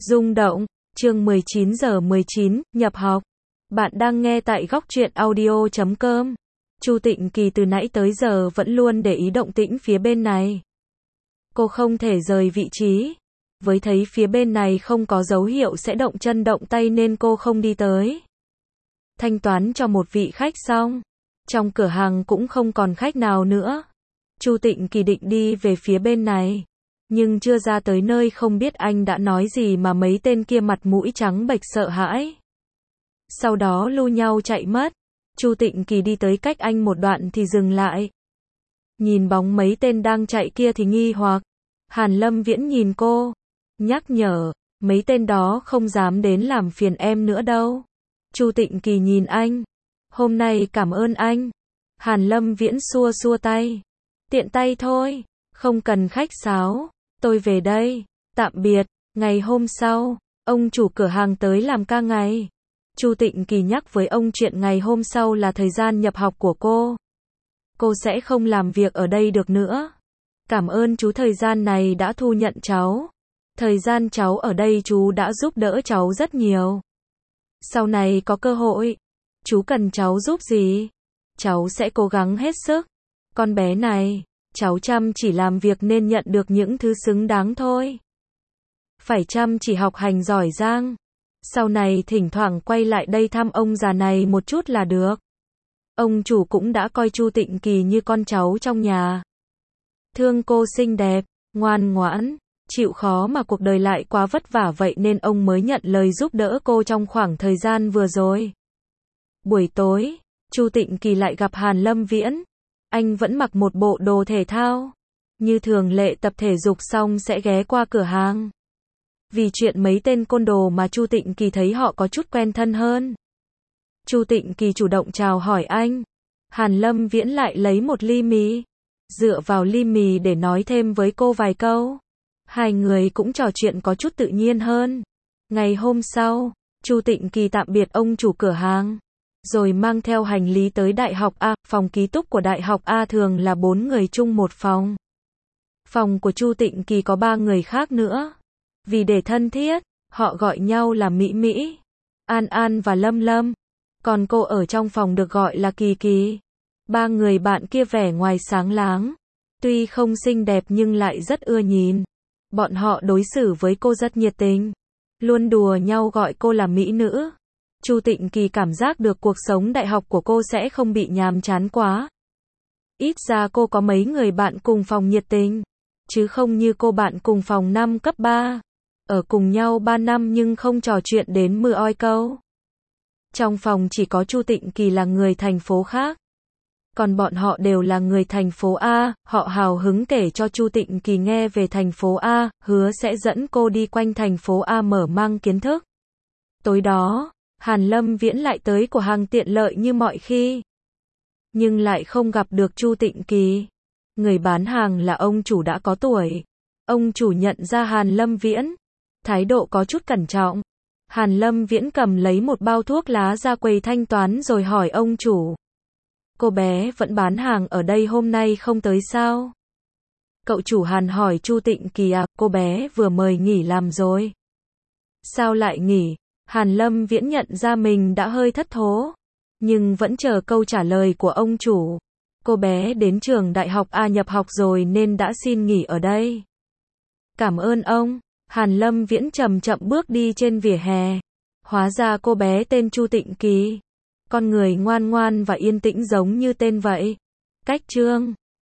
Rung động, chương 19:19, nhập học. Bạn đang nghe tại Góc Truyện Audio.com. Chu Tịnh Kỳ từ nãy tới giờ vẫn luôn để ý động tĩnh phía bên này. Cô không thể rời vị trí. Với thấy phía bên này không có dấu hiệu sẽ động chân động tay nên cô không đi tới. Thanh toán cho một vị khách xong. Trong cửa hàng cũng không còn khách nào nữa. Chu Tịnh Kỳ định đi về phía bên này. Nhưng chưa ra tới nơi không biết anh đã nói gì mà mấy tên kia mặt mũi trắng bệch sợ hãi. Sau đó lu nhau chạy mất. Chu Tịnh Kỳ đi tới cách anh một đoạn thì dừng lại. Nhìn bóng mấy tên đang chạy kia thì nghi hoặc. Hàn Lâm Viễn nhìn cô. Nhắc nhở, mấy tên đó không dám đến làm phiền em nữa đâu. Chu Tịnh Kỳ nhìn anh. Hôm nay cảm ơn anh. Hàn Lâm Viễn xua xua tay. Tiện tay thôi, không cần khách sáo. Tôi về đây, tạm biệt. Ngày hôm sau, ông chủ cửa hàng tới làm ca ngày. Chu Tịnh Kỳ nhắc với ông chuyện ngày hôm sau là thời gian nhập học của cô. Cô sẽ không làm việc ở đây được nữa. Cảm ơn chú thời gian này đã thu nhận cháu. Thời gian cháu ở đây chú đã giúp đỡ cháu rất nhiều. Sau này có cơ hội, chú cần cháu giúp gì? Cháu sẽ cố gắng hết sức. Con bé này, cháu chăm chỉ làm việc nên nhận được những thứ xứng đáng thôi. Phải chăm chỉ học hành giỏi giang. Sau này thỉnh thoảng quay lại đây thăm ông già này một chút là được. Ông chủ cũng đã coi Chu Tịnh Kỳ như con cháu trong nhà. Thương cô xinh đẹp, ngoan ngoãn, chịu khó mà cuộc đời lại quá vất vả vậy nên ông mới nhận lời giúp đỡ cô trong khoảng thời gian vừa rồi. Buổi tối, Chu Tịnh Kỳ lại gặp Hàn Lâm Viễn. Anh vẫn mặc một bộ đồ thể thao. Như thường lệ tập thể dục xong sẽ ghé qua cửa hàng. Vì chuyện mấy tên côn đồ mà Chu Tịnh Kỳ thấy họ có chút quen thân hơn. Chu Tịnh Kỳ chủ động chào hỏi anh. Hàn Lâm Viễn lại lấy một ly mì. Dựa vào ly mì để nói thêm với cô vài câu. Hai người cũng trò chuyện có chút tự nhiên hơn. Ngày hôm sau, Chu Tịnh Kỳ tạm biệt ông chủ cửa hàng. Rồi mang theo hành lý tới Đại học A. Phòng ký túc của Đại học A thường là 4 người chung một phòng. Phòng của Chu Tịnh Kỳ có 3 người khác nữa. Vì để thân thiết, họ gọi nhau là Mỹ Mỹ, An An và Lâm Lâm. Còn cô ở trong phòng được gọi là Kỳ Kỳ. 3 người bạn kia vẻ ngoài sáng láng. Tuy không xinh đẹp nhưng lại rất ưa nhìn. Bọn họ đối xử với cô rất nhiệt tình. Luôn đùa nhau gọi cô là Mỹ nữ. Chu Tịnh Kỳ cảm giác được cuộc sống đại học của cô sẽ không bị nhàm chán quá. Ít ra cô có mấy người bạn cùng phòng nhiệt tình. Chứ không như cô bạn cùng phòng năm cấp 3. Ở cùng nhau 3 năm nhưng không trò chuyện đến mưa oi câu. Trong phòng chỉ có Chu Tịnh Kỳ là người thành phố khác. Còn bọn họ đều là người thành phố A. Họ hào hứng kể cho Chu Tịnh Kỳ nghe về thành phố A. Hứa sẽ dẫn cô đi quanh thành phố A mở mang kiến thức. Tối đó, Hàn Lâm Viễn lại tới cửa hàng tiện lợi như mọi khi. Nhưng lại không gặp được Chu Tịnh Kỳ. Người bán hàng là ông chủ đã có tuổi. Ông chủ nhận ra Hàn Lâm Viễn. Thái độ có chút cẩn trọng. Hàn Lâm Viễn cầm lấy một bao thuốc lá ra quầy thanh toán rồi hỏi ông chủ. Cô bé vẫn bán hàng ở đây hôm nay không tới sao? Cậu chủ Hàn hỏi Chu Tịnh Kỳ à, cô bé vừa mời nghỉ làm rồi. Sao lại nghỉ? Hàn Lâm Viễn nhận ra mình đã hơi thất thố. Nhưng vẫn chờ câu trả lời của ông chủ. Cô bé đến trường đại học A nhập học rồi nên đã xin nghỉ ở đây. Cảm ơn ông. Hàn Lâm Viễn chậm chậm bước đi trên vỉa hè. Hóa ra cô bé tên Chu Tịnh Kỳ. Con người ngoan ngoan và yên tĩnh giống như tên vậy. Cách chương